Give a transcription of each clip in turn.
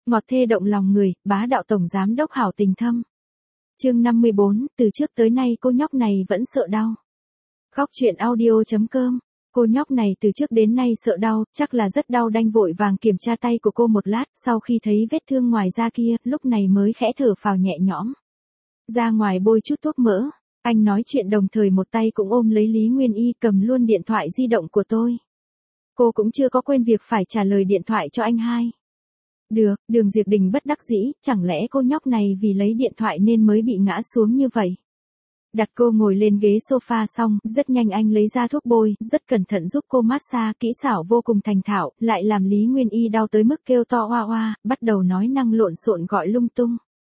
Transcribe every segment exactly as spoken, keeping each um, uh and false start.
ngọt thê động lòng người, bá đạo tổng giám đốc hảo tình thâm. Chương năm mươi bốn, từ trước tới nay cô nhóc này vẫn sợ đau. Khóc chuyện audio chấm com. Cô nhóc này từ trước đến nay sợ đau, chắc là rất đau đanh, vội vàng kiểm tra tay của cô một lát, sau khi thấy vết thương ngoài da kia, lúc này mới khẽ thở phào nhẹ nhõm. Ra ngoài bôi chút thuốc mỡ, anh nói chuyện đồng thời một tay cũng ôm lấy Lý Nguyên Y, cầm luôn điện thoại di động của tôi. Cô cũng chưa có quên việc phải trả lời điện thoại cho anh hai. Được, Đường Diệp Đình bất đắc dĩ, chẳng lẽ cô nhóc này vì lấy điện thoại nên mới bị ngã xuống như vậy. Đặt cô ngồi lên ghế sofa xong, rất nhanh anh lấy ra thuốc bôi, rất cẩn thận giúp cô massage, kỹ xảo vô cùng thành thạo, lại làm Lý Nguyên Y đau tới mức kêu to oa oa, bắt đầu nói năng lộn xộn gọi lung tung.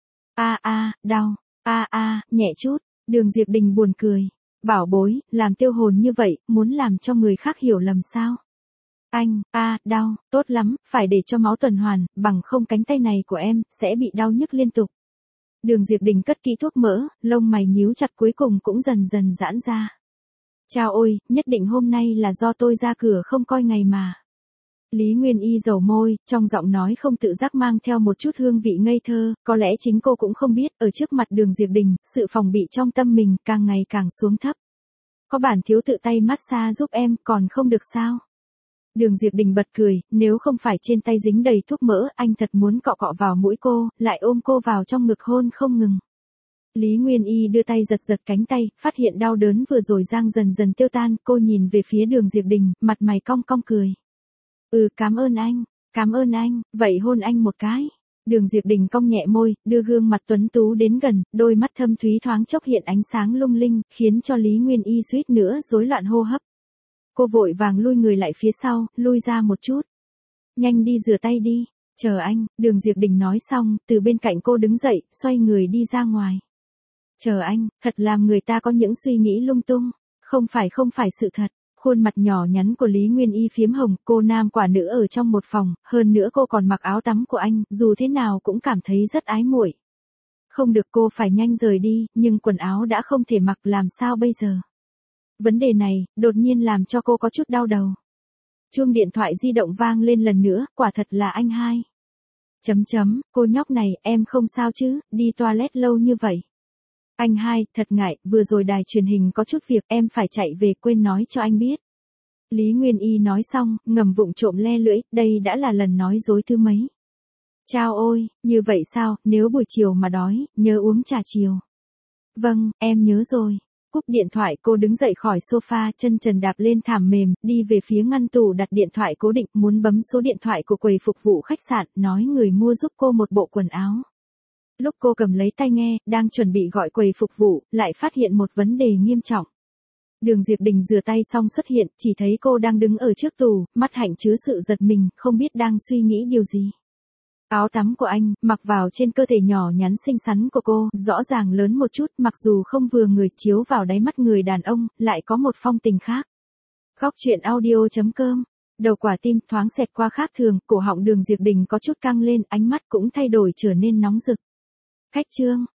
A a, đau, a a, nhẹ chút. Đường Diệp Đình buồn cười. Bảo bối, làm tiêu hồn như vậy, muốn làm cho người khác hiểu lầm sao? Anh, a, đau, tốt lắm, phải để cho máu tuần hoàn, bằng không cánh tay này của em sẽ bị đau nhức liên tục. Đường Diệp Đình cất kỹ thuốc mỡ, lông mày nhíu chặt cuối cùng cũng dần dần giãn ra. Chao ôi, nhất định hôm nay là do tôi ra cửa không coi ngày mà. Lý Nguyên Y dầu môi, trong giọng nói không tự giác mang theo một chút hương vị ngây thơ, có lẽ chính cô cũng không biết, ở trước mặt Đường Diệp Đình, sự phòng bị trong tâm mình càng ngày càng xuống thấp. Có bản thiếu tự tay massage giúp em, còn không được sao? Đường Diệp Đình bật cười, nếu không phải trên tay dính đầy thuốc mỡ, anh thật muốn cọ cọ vào mũi cô, lại ôm cô vào trong ngực hôn không ngừng. Lý Nguyên Y đưa tay giật giật cánh tay, phát hiện đau đớn vừa rồi giang dần dần tiêu tan, cô nhìn về phía Đường Diệp Đình, mặt mày cong cong cười. Ừ, cảm ơn anh, cảm ơn anh, vậy hôn anh một cái. Đường Diệp Đình cong nhẹ môi, đưa gương mặt tuấn tú đến gần, đôi mắt thâm thúy thoáng chốc hiện ánh sáng lung linh, khiến cho Lý Nguyên Y suýt nữa rối loạn hô hấp. Cô vội vàng lui người lại phía sau, lui ra một chút. Nhanh đi rửa tay đi, chờ anh, Đường Diệp Đình nói xong, từ bên cạnh cô đứng dậy, xoay người đi ra ngoài. Chờ anh, thật làm người ta có những suy nghĩ lung tung, không phải không phải sự thật. Khuôn mặt nhỏ nhắn của Lý Nguyên Y phiếm hồng, cô nam quả nữ ở trong một phòng, hơn nữa cô còn mặc áo tắm của anh, dù thế nào cũng cảm thấy rất ái muội. Không được, cô phải nhanh rời đi, nhưng quần áo đã không thể mặc, làm sao bây giờ? Vấn đề này, đột nhiên làm cho cô có chút đau đầu. Chuông điện thoại di động vang lên lần nữa, quả thật là anh hai. Chấm chấm, cô nhóc này, em không sao chứ, đi toilet lâu như vậy. Anh hai, thật ngại, vừa rồi đài truyền hình có chút việc, em phải chạy về, quên nói cho anh biết. Lý Nguyên Y nói xong, ngầm vụng trộm le lưỡi, đây đã là lần nói dối thứ mấy. Chao ôi, như vậy sao, nếu buổi chiều mà đói, nhớ uống trà chiều. Vâng, em nhớ rồi. Cúp điện thoại, cô đứng dậy khỏi sofa, chân trần đạp lên thảm mềm, đi về phía ngăn tủ đặt điện thoại cố định, muốn bấm số điện thoại của quầy phục vụ khách sạn, nói người mua giúp cô một bộ quần áo. Lúc cô cầm lấy tai nghe, đang chuẩn bị gọi quầy phục vụ, lại phát hiện một vấn đề nghiêm trọng. Đường Diệp Đình rửa tay xong xuất hiện, chỉ thấy cô đang đứng ở trước tủ, mắt hạnh chứa sự giật mình, không biết đang suy nghĩ điều gì. Áo tắm của anh, mặc vào trên cơ thể nhỏ nhắn xinh xắn của cô, rõ ràng lớn một chút, mặc dù không vừa người, chiếu vào đáy mắt người đàn ông, lại có một phong tình khác. Khóc chuyện audio chấm com. Đầu quả tim thoáng xẹt qua khác thường, cổ họng Đường Diệp Đình có chút căng lên, ánh mắt cũng thay đổi trở nên nóng rực. Khách trương,